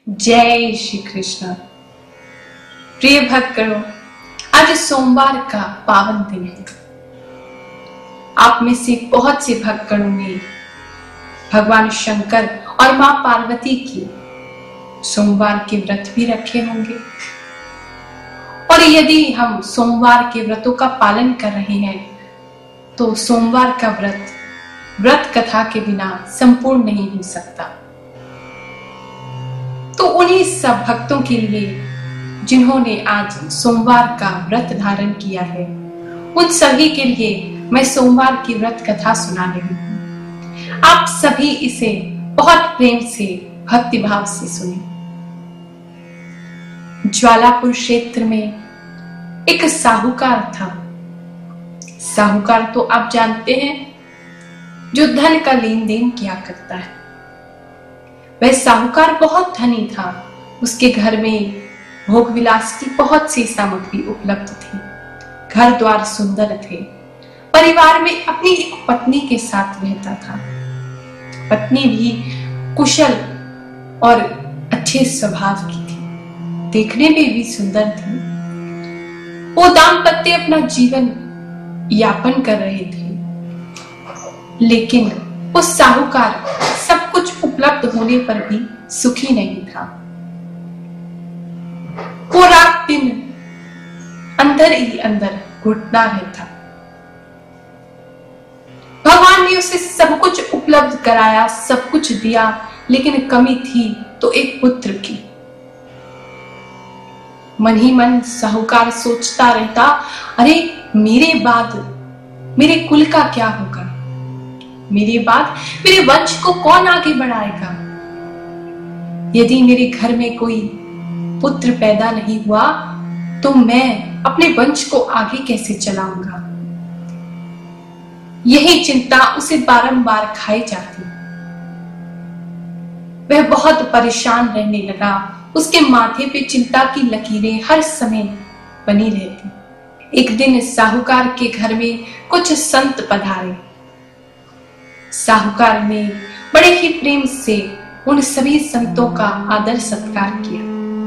जय श्री कृष्ण। प्रिय भक्तगणों, आज सोमवार का पावन दिन है। आप में से बहुत से भक्तगणों ने भगवान शंकर और मां पार्वती की सोमवार के व्रत भी रखे होंगे। और यदि हम सोमवार के व्रतों का पालन कर रहे हैं तो सोमवार का व्रत कथा के बिना संपूर्ण नहीं हो सकता। तो उन्हीं सब भक्तों के लिए जिन्होंने आज सोमवार का व्रत धारण किया है, उन सभी के लिए मैं सोमवार की व्रत कथा सुना रही हूँ। आप सभी इसे बहुत प्रेम से, भक्ति भाव से सुने। ज्वालापुर क्षेत्र में एक साहूकार था। साहूकार तो आप जानते हैं, जो धन का लेन देन किया करता है। वह साहूकार बहुत धनी था। उसके घर में भोग विलास की बहुत सी सामग्री उपलब्ध थी। घर द्वार सुंदर थे। परिवार में अपनी एक पत्नी के साथ रहता था। पत्नी भी कुशल और अच्छे स्वभाव की थी, देखने में भी सुंदर थी। वो दाम्पत्य अपना जीवन यापन कर रहे थे, लेकिन उस साहूकार सब कुछ उपलब्ध होने पर भी सुखी नहीं था। वो रात दिन अंदर ही अंदर घुटना रहता। भगवान ने उसे सब कुछ उपलब्ध कराया, सब कुछ दिया, लेकिन कमी थी तो एक पुत्र की। मन ही मन साहूकार सोचता रहता, अरे मेरे बाद मेरे कुल का क्या होगा? मेरे बाद मेरे वंश को कौन आगे बढ़ाएगा? यदि मेरे घर में कोई पुत्र पैदा नहीं हुआ तो मैं अपने वंश को आगे कैसे चलाऊंगा? यही चिंता उसे बारंबार खाई जाती। वह बहुत परेशान रहने लगा। उसके माथे पे चिंता की लकीरें हर समय बनी रहती। एक दिन साहूकार के घर में कुछ संत पधारे। साहूकार ने बड़े ही प्रेम से उन सभी संतों का आदर सत्कार किया।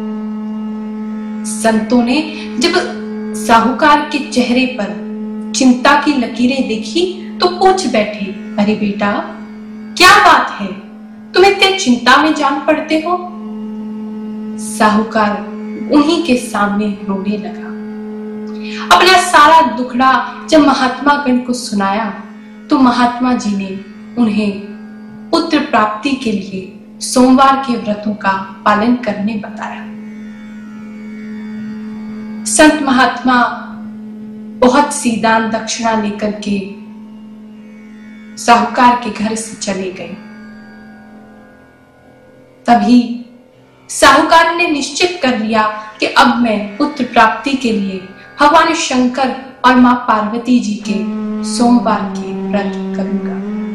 संतों ने जब साहूकार के चेहरे पर चिंता की लकीरें देखी तो पूछ बैठे, अरे बेटा, क्या बात है? तुम इतने चिंता में जान पड़ते हो? साहूकार उन्हीं के सामने रोने लगा। अपना सारा दुखड़ा जब महात्मा गण को सुनाया तो महात्मा जी ने उन्हें पुत्र प्राप्ति के लिए सोमवार के व्रतों का पालन करने बताया। संत महात्मा बहुत सी दान दक्षिणा लेकर के साहूकार के घर से चले गए। तभी साहूकार ने निश्चित कर लिया कि अब मैं पुत्र प्राप्ति के लिए भगवान शंकर और मां पार्वती जी के सोमवार के व्रत करूंगा।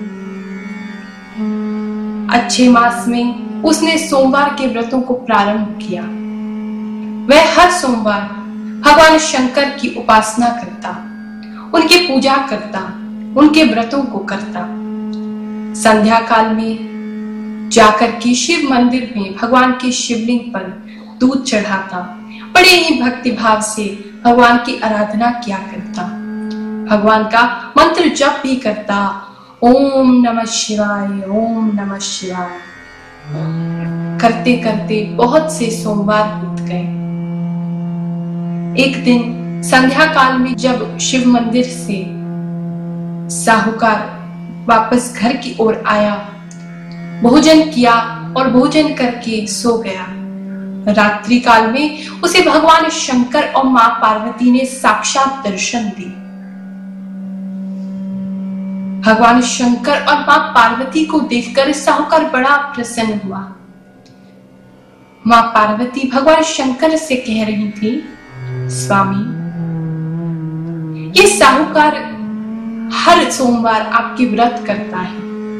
अच्छे मास में उसने सोमवार के व्रतों को प्रारंभ किया। वह हर सोमवार भगवान शंकर की उपासना करता, उनकी पूजा करता, उनके व्रतों को करता। संध्या काल में जाकर के शिव मंदिर में भगवान के शिवलिंग पर दूध चढ़ाता। बड़े ही भक्ति भाव से भगवान की आराधना किया करता। भगवान का मंत्र जप भी करता, ओम नमः शिवाय, ओम नमः शिवाय। करते करते बहुत से सोमवार बीत गए। एक दिन संध्या काल में जब शिव मंदिर से साहूकार वापस घर की ओर आया, भोजन किया और भोजन करके सो गया। रात्रि काल में उसे भगवान शंकर और मां पार्वती ने साक्षात दर्शन दिए। भगवान शंकर और मां पार्वती को देखकर साहूकार बड़ा प्रसन्न हुआ। मां पार्वती भगवान शंकर से कह रही थी, स्वामी, ये साहूकार हर सोमवार आपकी व्रत करता है,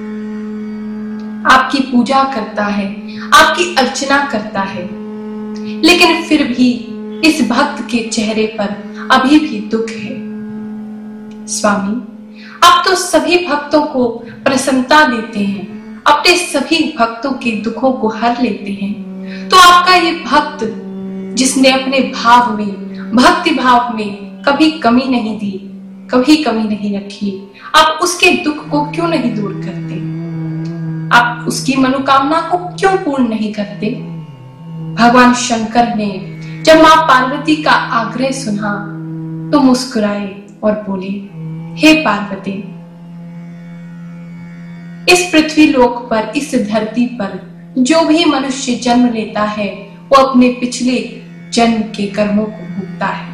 आपकी पूजा करता है, आपकी अर्चना करता है, लेकिन फिर भी इस भक्त के चेहरे पर अभी भी दुख है। स्वामी, आप तो सभी भक्तों को प्रसन्नता देते हैं, अपने सभी भक्तों के दुखों को हर लेते हैं, तो आपका ये भक्त जिसने अपने भाव में, भक्ति भाव में कभी कमी नहीं दी, कभी कमी नहीं रखी, आप उसके दुख को क्यों नहीं दूर करते? आप उसकी मनोकामना को क्यों पूर्ण नहीं करते? भगवान शंकर ने जब मां पार्वती का आग्रह सुना तो मुस्कुराए और बोले, हे पार्वती, इस पृथ्वी लोक पर, इस धरती पर जो भी मनुष्य जन्म लेता है वो अपने पिछले जन्म के कर्मों को भोगता है।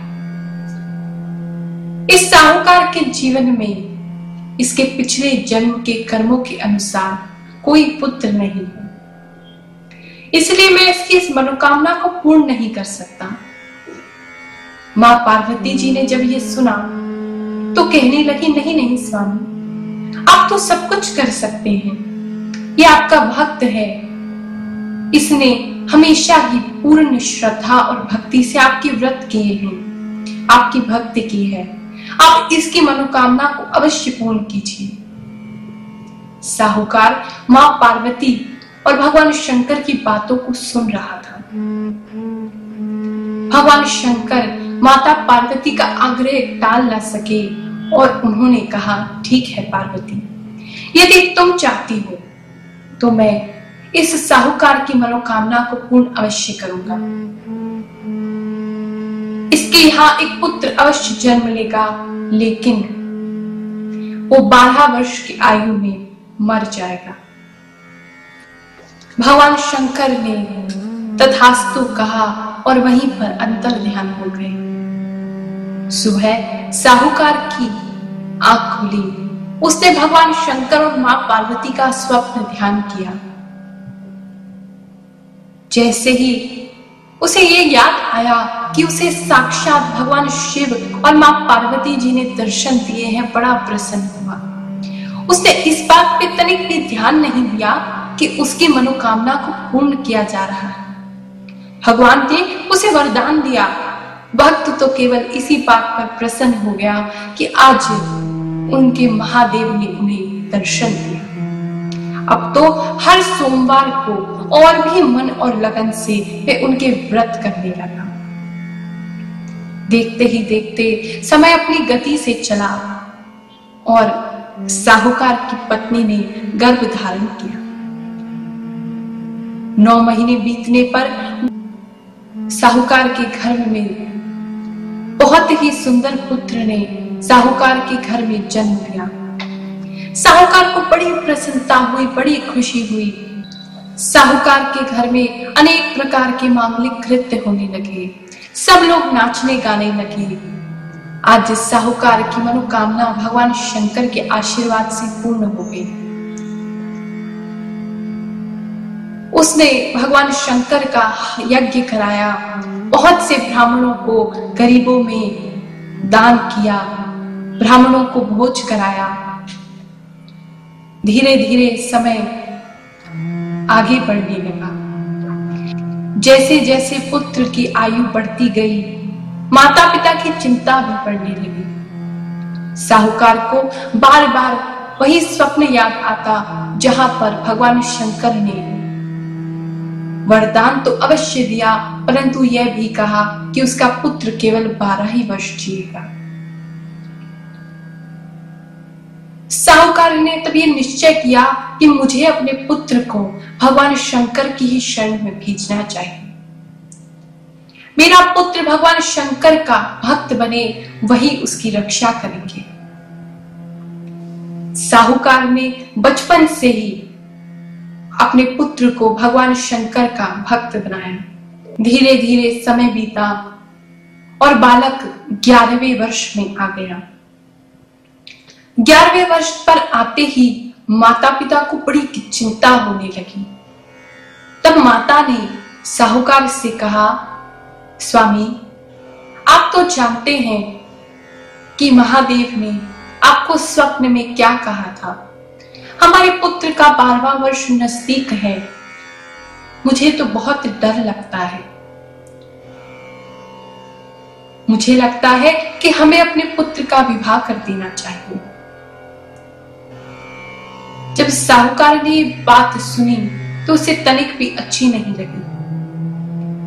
इस साहूकार के जीवन में इसके पिछले जन्म के कर्मों के अनुसार कोई पुत्र नहीं है, इसलिए मैं इसकी इस मनोकामना को पूर्ण नहीं कर सकता। मां पार्वती जी ने जब ये सुना तो कहने लगी, नहीं नहीं स्वामी, आप तो सब कुछ कर सकते हैं, ये आपका भक्त है, इसने हमेशा ही पूर्ण श्रद्धा और भक्ति से आपके व्रत किए हैं, आपकी भक्ति की है, आप इसकी मनोकामना को अवश्य पूर्ण कीजिए। साहूकार मां पार्वती और भगवान शंकर की बातों को सुन रहा था। भगवान शंकर माता पार्वती का आग्रह टाल न सके और उन्होंने कहा, ठीक है पार्वती, यदि तुम चाहती हो तो मैं इस साहूकार की मनोकामना को पूर्ण अवश्य करूंगा। इसके यहाँ एक पुत्र अवश्य जन्म लेगा, लेकिन वो 12 वर्ष की आयु में मर जाएगा। भगवान शंकर ने तथास्तु कहा और वहीं पर अंतर ध्यान हो गए। सुबह साहूकार की आंख खुली, उसने भगवान शंकर और मां पार्वती का स्वप्न ध्यान किया। जैसे ही उसे ये याद आया कि उसे साक्षात भगवान शिव और मां पार्वती जी ने दर्शन दिए हैं, बड़ा प्रसन्न हुआ। उसने इस बात पे तनिक भी ध्यान नहीं दिया कि उसकी मनोकामना को पूर्ण किया जा रहा है। भगवान ने उसे वरदान दिया। भक्त तो केवल इसी बात पर प्रसन्न हो गया कि आज उनके महादेव ने उन्हें दर्शन दिया। अब तो हर सोमवार को और भी मन और लगन से वे उनके व्रत करने लगा। देखते ही देखते समय अपनी गति से चला और साहूकार की पत्नी ने गर्भ धारण किया। 9 महीने बीतने पर साहूकार के घर में बहुत ही सुंदर पुत्र ने साहूकार के घर में जन्म लिया। साहूकार को बड़ी प्रसन्नता हुई, बड़ी खुशी हुई। साहूकार के घर में अनेक प्रकार के मांगलिक कृत्य होने लगे, सब लोग नाचने गाने लगे। आज साहूकार की मनोकामना भगवान शंकर के आशीर्वाद से पूर्ण हो गई। उसने भगवान शंकर का यज्ञ कराया, बहुत से ब्राह्मणों को, गरीबों में दान किया, ब्राह्मणों को भोज कराया। धीरे धीरे समय आगे बढ़ने लगा। जैसे जैसे पुत्र की आयु बढ़ती गई, माता पिता की चिंता भी बढ़ने लगी। साहूकार को बार बार वही स्वप्न याद आता जहां पर भगवान शंकर ने वरदान तो अवश्य दिया, परंतु यह भी कहा कि उसका पुत्र केवल 12 ही वर्ष जिएगा। साहूकार ने तब यह निश्चय किया कि मुझे अपने पुत्र को भगवान शंकर की ही शरण में भेजना चाहिए। मेरा पुत्र भगवान शंकर का भक्त बने, वही उसकी रक्षा करेंगे। साहूकार ने बचपन से ही अपने पुत्र को भगवान शंकर का भक्त बनाया। धीरे धीरे समय बीता और बालक 11वें वर्ष में आ गया। 11वें वर्ष पर आते ही माता पिता को बड़ी चिंता होने लगी। तब माता ने साहूकार से कहा, स्वामी, आप तो जानते हैं कि महादेव ने आपको स्वप्न में क्या कहा था। हमारे पुत्र का 12वां वर्ष नजदीक है, मुझे तो बहुत डर लगता है। मुझे लगता है कि हमें अपने पुत्र का विवाह कर देना चाहिए। जब साहूकार ने बात सुनी तो उसे तनिक भी अच्छी नहीं लगी।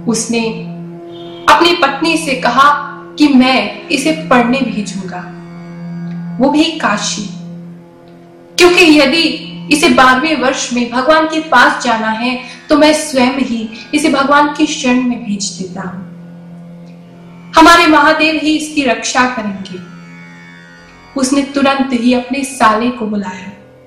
उसने अपनी पत्नी से कहा कि मैं इसे पढ़ने भेजूंगा, वो भी काशी, क्योंकि यदि इसे 12वें वर्ष में भगवान के पास जाना है तो मैं स्वयं ही इसे भगवान की शरण में भेज देता हूं। हमारे महादेव ही इसकी रक्षा करेंगे। उसने तुरंत ही अपने साले को बुलाया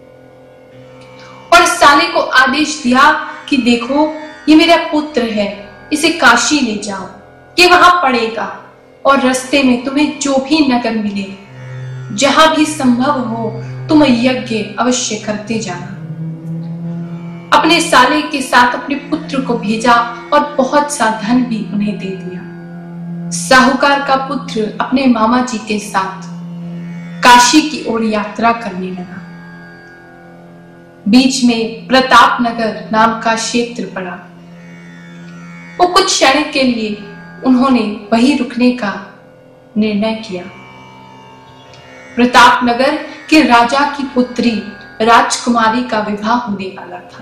और साले को आदेश दिया कि देखो, ये मेरा पुत्र है, इसे काशी ले जाओ, ये वहां पढ़ेगा और रास्ते में तुम्हें जो भी नगर मिले, जहां भी संभव हो तुम यज्ञ अवश्य करते जाना। अपने साले के साथ अपने पुत्र को भेजा और बहुत सा धन भी उन्हें दे दिया। साहूकार का पुत्र अपने मामा जी के साथ काशी की ओर यात्रा करने लगा। बीच में प्रताप नगर नाम का क्षेत्र पड़ा। वो कुछ क्षण के लिए उन्होंने वहीं रुकने का निर्णय किया। प्रताप नगर के राजा की पुत्री राजकुमारी का विवाह होने वाला था।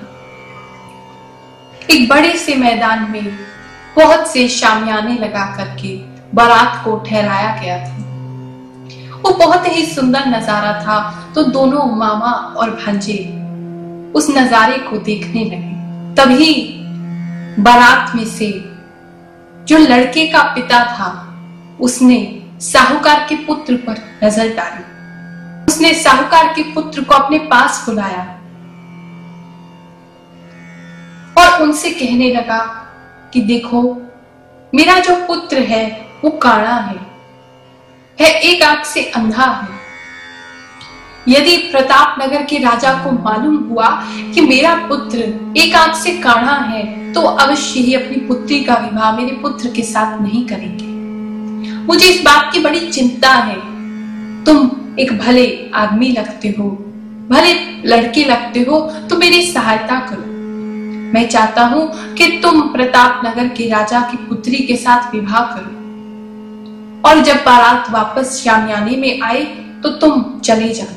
एक बड़े से मैदान में बहुत से शामियाने लगा करके बारात को ठहराया गया था। वो बहुत ही सुंदर नजारा था, तो दोनों मामा और भांजे उस नजारे को देखने लगे। तभी बारात में से जो लड़के का पिता था, उसने साहूकार के पुत्र पर नजर डाली। उसने साहूकार के पुत्र को अपने पास बुलाया और उनसे कहने लगा कि देखो, मेरा जो पुत्र है वो काड़ा है, एक आंख से अंधा है। यदि प्रताप नगर के राजा को मालूम हुआ कि मेरा पुत्र एक आंख से काढ़ा है, तो अवश्य ही अपनी पुत्री का विवाह मेरे पुत्र के साथ नहीं करेंगे। मुझे इस बात की बड़ी चिंता है। तुम एक भले आदमी लगते हो, भले लड़के लगते हो, तो मेरी सहायता करो। मैं चाहता हूं कि तुम प्रताप नगर के राजा की पुत्री के साथ विवाह करो, और जब बारात वापस शामियाने में आए तो तुम चले जाना।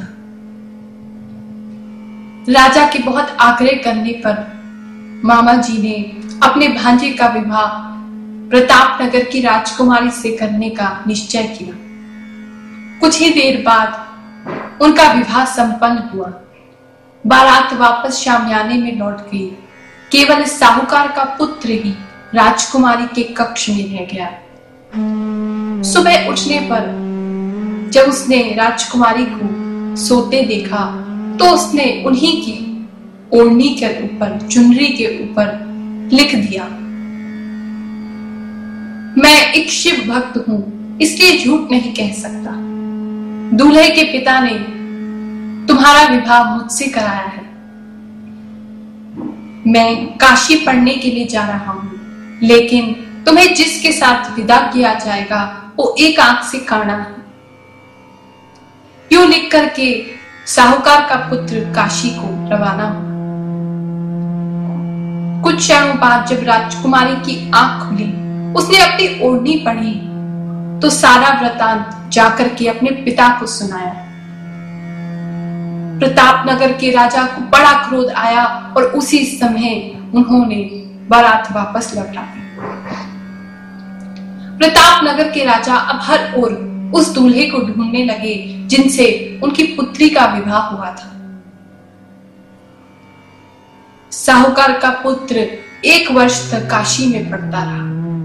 राजा के बहुत आग्रह करने पर मामा जी ने अपने भांजे का विवाह प्रताप नगर की राजकुमारी से करने का निश्चय किया। कुछ ही देर बाद उनका विवाह संपन्न हुआ। बारात वापस शामियाने में लौट गई। केवल साहूकार का पुत्र ही राजकुमारी के कक्ष में रह गया। सुबह उठने पर जब उसने राजकुमारी को सोते देखा, तो उसने उन्हीं की ओढ़नी के ऊपर, चुनरी के ऊपर लिख दिया, मैं एक शिव भक्त हूं, इसलिए झूठ नहीं कह सकता। दूल्हे के पिता ने तुम्हारा विवाह मुझसे कराया है। मैं काशी पढ़ने के लिए जा रहा हूं, लेकिन तुम्हें जिसके साथ विदा किया जाएगा वो एक आंख से काना है। यूं लिख करके साहूकार का पुत्र काशी को रवाना हुआ। कुछ क्षणों बाद जब राजकुमारी की आंख खुली, उसने अपनी ओढ़नी पढ़ी तो सारा वृतांत जाकर के अपने पिता को सुनाया। प्रताप नगर के राजा को बड़ा क्रोध आया और उसी समय उन्होंने बारात वापस लौटा दी। प्रताप नगर के राजा अब हर ओर उस दूल्हे को ढूंढने लगे जिनसे उनकी पुत्री का विवाह हुआ था। साहूकार का पुत्र 1 वर्ष तक काशी में पढ़ता रहा।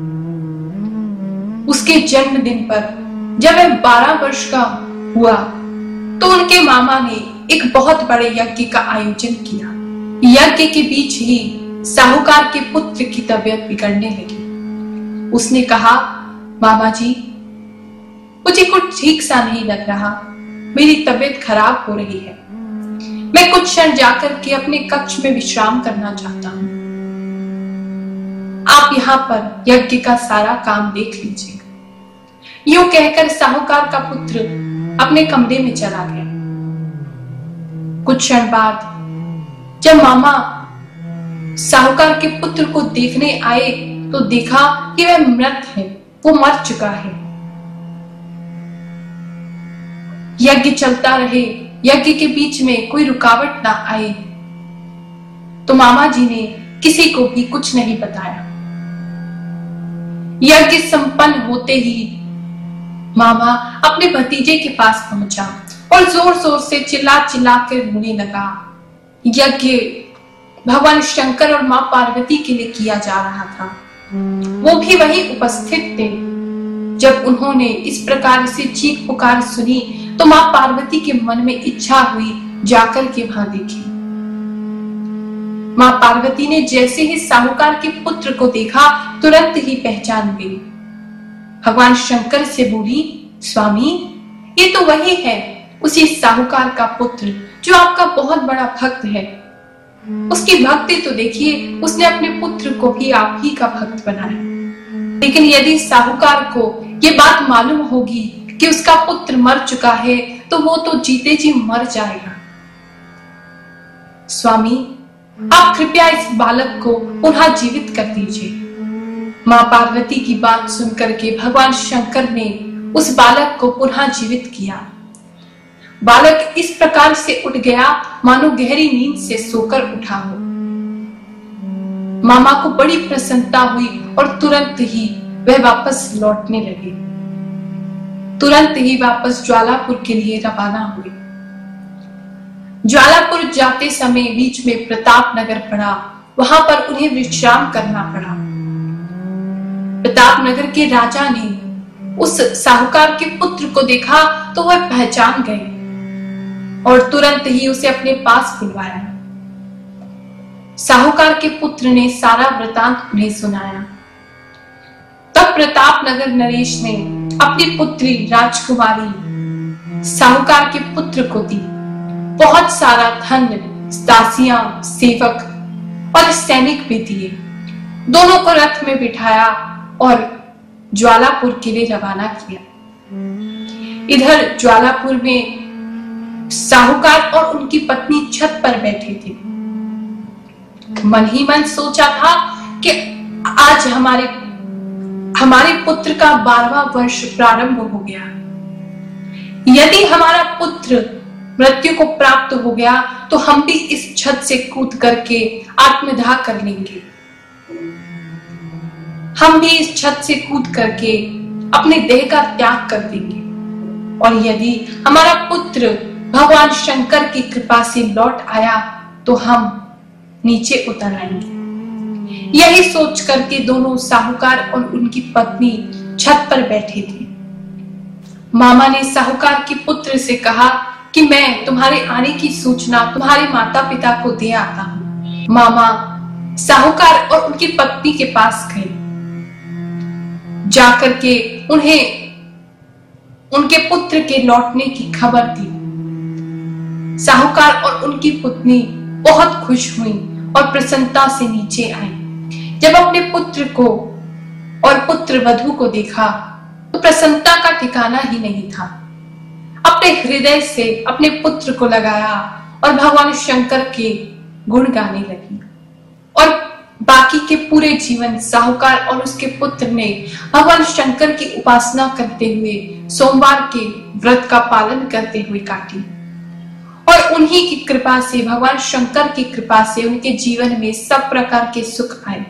उसके जन्मदिन पर जब वह 12 वर्ष का हुआ तो उनके मामा ने एक बहुत बड़े यज्ञ का आयोजन किया। यज्ञ के बीच ही साहूकार के पुत्र की तबीयत बिगड़ने लगी। उसने कहा, मामा जी, मुझे कुछ ठीक सा नहीं लग रहा, मेरी तबीयत खराब हो रही है। मैं कुछ क्षण जाकर के अपने कक्ष में विश्राम करना चाहता हूं। आप यहाँ पर यज्ञ का सारा काम देख लीजिए। यूं कहकर साहूकार का पुत्र अपने कमरे में चला गया। कुछ क्षण बाद जब मामा साहूकार के पुत्र को देखने आए तो देखा कि वह मृत है, वो मर चुका है। यज्ञ चलता रहे, यज्ञ के बीच में कोई रुकावट ना आए, तो मामा जी ने किसी को भी कुछ नहीं बताया। यज्ञ संपन्न होते ही मामा अपने भतीजे के पास पहुंचा और जोर जोर से चिल्ला चिल्ला कर रोने लगा। यज्ञ भगवान शंकर और मां पार्वती के लिए किया जा रहा था। वो भी वहीं उपस्थित थे। जब उन्होंने इस प्रकार से चीख पुकार सुनी तो मां पार्वती के मन में इच्छा हुई जाकर के वहां देखे। मां पार्वती ने जैसे ही साहूकार के पुत्र को देखा तुरंत ही पहचान गई। भगवान शंकर से बोली, स्वामी ये तो वही है, उसी साहूकार का पुत्र जो आपका बहुत बड़ा भक्त है। उसकी भक्ति तो देखिए, उसने अपने पुत्र को भी आप ही का भक्त बनाया। लेकिन यदि साहूकार को ये बात मालूम होगी कि उसका पुत्र मर चुका है तो वो तो जीते जी मर जाएगा। स्वामी आप कृपया इस बालक को पुनः जीवित कर दीजिए। मां पार्वती की बात सुनकर के भगवान शंकर ने उस बालक को पुनः जीवित किया। बालक इस प्रकार से उठ गया मानो गहरी नींद से सोकर उठा हो। मामा को बड़ी प्रसन्नता हुई और तुरंत ही वह वापस लौटने लगे। तुरंत ही वापस ज्वालापुर के लिए रवाना हुए। ज्वालापुर जाते समय बीच में प्रताप नगर पड़ा, वहां पर उन्हें विश्राम करना पड़ा। प्रताप नगर के राजा ने उस साहूकार के पुत्र को देखा तो वह पहचान गए और तुरंत ही उसे अपने पास बुलवाया। साहूकार के पुत्र ने सारा वृतांत उन्हें सुनाया। तब प्रताप नगर नरेश ने अपनी पुत्री राजकुमारी साहूकार के पुत्र को दी। बहुत सारा धन, दासियां, सेवक और सैनिक भी दिए। दोनों को रथ में बिठाया और ज्वालापुर के लिए रवाना किया। इधर ज्वालापुर में साहूकार और उनकी पत्नी छत पर बैठे थे। मन ही मन सोचा था कि आज हमारे पुत्र का 12वां वर्ष प्रारंभ हो गया। यदि हमारा पुत्र मृत्यु को प्राप्त हो गया तो हम भी इस छत से कूद करके आत्मदाह कर लेंगे। हम भी इस छत से कूद करके अपने देह का त्याग कर देंगे। और यदि हमारा पुत्र भगवान शंकर की कृपा से लौट आया तो हम नीचे उतर आएंगे। यही सोच करके दोनों साहूकार और उनकी पत्नी छत पर बैठे थे। मामा ने साहूकार के पुत्र से कहा कि मैं तुम्हारे आने की सूचना तुम्हारे माता पिता को दे आता हूं। मामा साहूकार और उनकी पत्नी के पास गए। जाकर के उन्हें उनके पुत्र के लौटने की खबर दी। साहूकार और उनकी पत्नी बहुत खुश हुई और प्रसन्नता से नीचे आई। जब अपने पुत्र को और पुत्र वधू को देखा तो प्रसन्नता का ठिकाना ही नहीं था। अपने हृदय से अपने पुत्र को लगाया और भगवान शंकर के गुण गाने लगी। और बाकी के पूरे जीवन साहूकार और उसके पुत्र ने भगवान शंकर की उपासना करते हुए सोमवार के व्रत का पालन करते हुए काटी। और उन्हीं की कृपा से, भगवान शंकर की कृपा से उनके जीवन में सब प्रकार के सुख आए।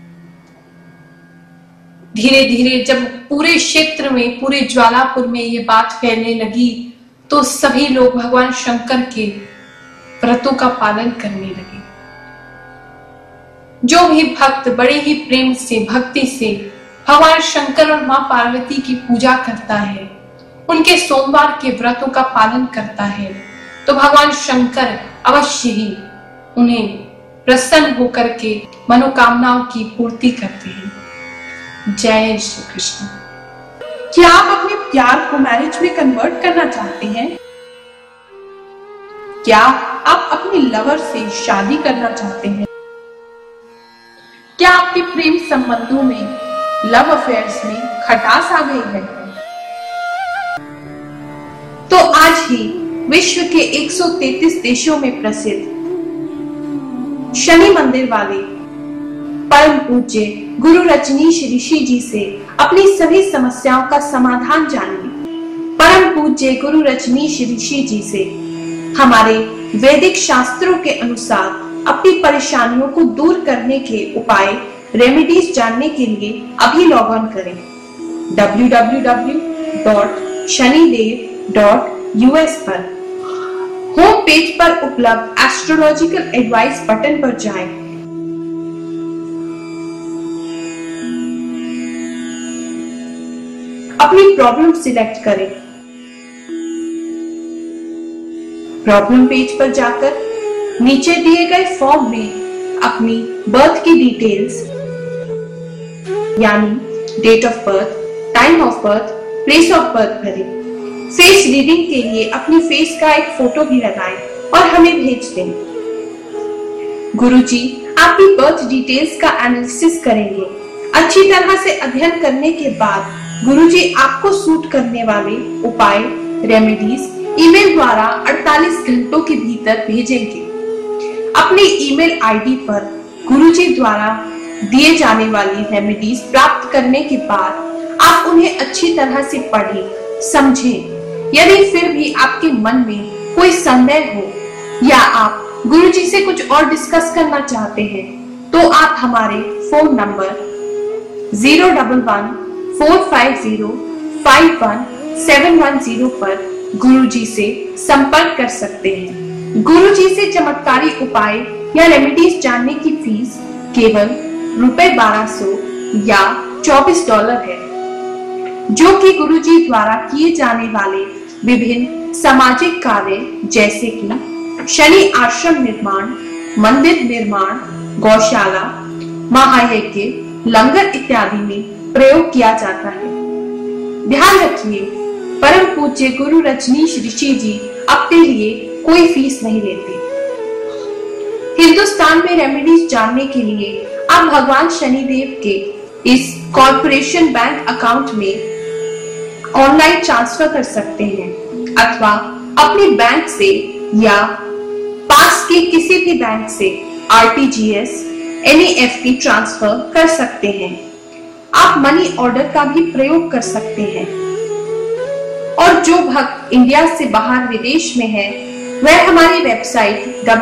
धीरे धीरे जब पूरे क्षेत्र में, पूरे ज्वालापुर में ये बात फैलने लगी तो सभी लोग भगवान शंकर के व्रतों का पालन करने लगे। जो भी भक्त बड़े ही प्रेम से, भक्ति से भगवान शंकर और मां पार्वती की पूजा करता है, उनके सोमवार के व्रतों का पालन करता है, तो भगवान शंकर अवश्य ही उन्हें प्रसन्न होकर के मनोकामनाओं की पूर्ति करते हैं। जय श्री कृष्ण। क्या आप अपने प्यार को मैरिज में कन्वर्ट करना चाहते हैं? क्या आप अपने लवर से शादी करना चाहते हैं? क्या आपके प्रेम संबंधों में, लव अफेयर्स में खटास आ गई है? तो आज ही विश्व के 133 देशों में प्रसिद्ध शनि मंदिर वाले परम पूज्य गुरु रजनीश ऋषि जी से अपनी सभी समस्याओं का समाधान जानिए। परम पूज्य गुरु रजनीश ऋषि जी से हमारे वैदिक शास्त्रों के अनुसार अपनी परेशानियों को दूर करने के उपाय रेमेडीज जानने के लिए अभी लॉग ऑन करें www.shanidev.us पर। होम पेज पर उपलब्ध एस्ट्रोलॉजिकल एडवाइस बटन पर जाएं। अपनी प्रॉब्लम सिलेक्ट करें। प्रॉब्लम पेज पर जाकर नीचे दिए गए फॉर्म में अपनी बर्थ की डिटेल्स यानी date of birth, time of birth, place of birth भरें। फेस रीडिंग के लिए अपनी फेस का एक फोटो भी लगाएं और हमें भेज दें। गुरुजी आपकी बर्थ डिटेल्स का एनालिसिस करेंगे। अच्छी तरह से अध्ययन करने के बाद गुरुजी आपको सूट करने वाले उपाय रेमेडीज ईमेल द्वारा 48 घंटों के भीतर भेजेंगे। अपने ईमेल आईडी पर गुरुजी द्वारा दिए जाने वाली रेमेडीज प्राप्त करने के बाद आप उन्हें अच्छी तरह से पढ़ें, समझें। यदि फिर भी आपके मन में कोई संदेह हो या आप गुरुजी से कुछ और डिस्कस करना चाहते हैं तो आप हमारे फोन नंबर 011-450-51710 पर गुरुजी से संपर्क कर सकते हैं। गुरुजी से चमत्कारी उपाय या रेमेडीज जानने की फीस केवल ₹1200 या $24 है, जो कि गुरुजी द्वारा किए जाने वाले विभिन्न सामाजिक कार्य जैसे कि शनि आश्रम निर्माण, मंदिर निर्माण, गौशाला, महायज्ञ, लंगर इत्यादि में प्रयोग किया जाता है। ध्यान रखिए, परम पूज्य गुरु रजनीश ऋषि जी अपने लिए कोई फीस नहीं लेते। हिंदुस्तान में रेमेडीज जानने के लिए आप भगवान शनिदेव के इस कॉर्पोरेशन बैंक अकाउंट में ऑनलाइन ट्रांसफर कर सकते हैं अथवा अपने बैंक से या पास के किसी भी बैंक से RTGS, NEFT ट्रांसफर कर सकते हैं। आप मनी ऑर्डर का भी प्रयोग कर सकते हैं। और जो भक्त इंडिया से बाहर विदेश में है वह हमारी वेबसाइट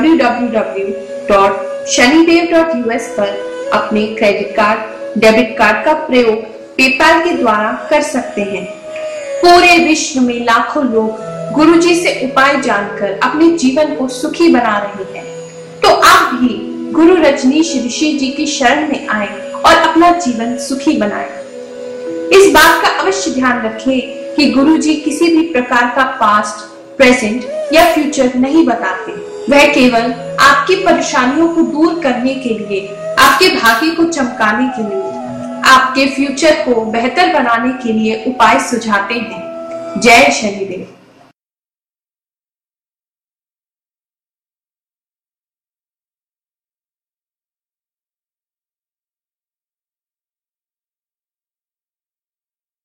www.shanidev.us पर अपने क्रेडिट कार्ड, डेबिट कार्ड का प्रयोग पेपाल के द्वारा कर सकते हैं। पूरे विश्व में लाखों लोग गुरुजी से उपाय जानकर अपने जीवन को सुखी बना रहे हैं। तो आप भी गुरु रजनीश ऋषि जी की शरण में आए और अपना जीवन सुखी बनाएं। इस बात का अवश्य ध्यान रखें कि गुरुजी किसी भी प्रकार का पास्ट, प्रेजेंट या फ्यूचर नहीं बताते। वह केवल आपकी परेशानियों को दूर करने के लिए, आपके भाग्य को चमकाने के लिए, आपके फ्यूचर को बेहतर बनाने के लिए उपाय सुझाते हैं। जय शनिदेव।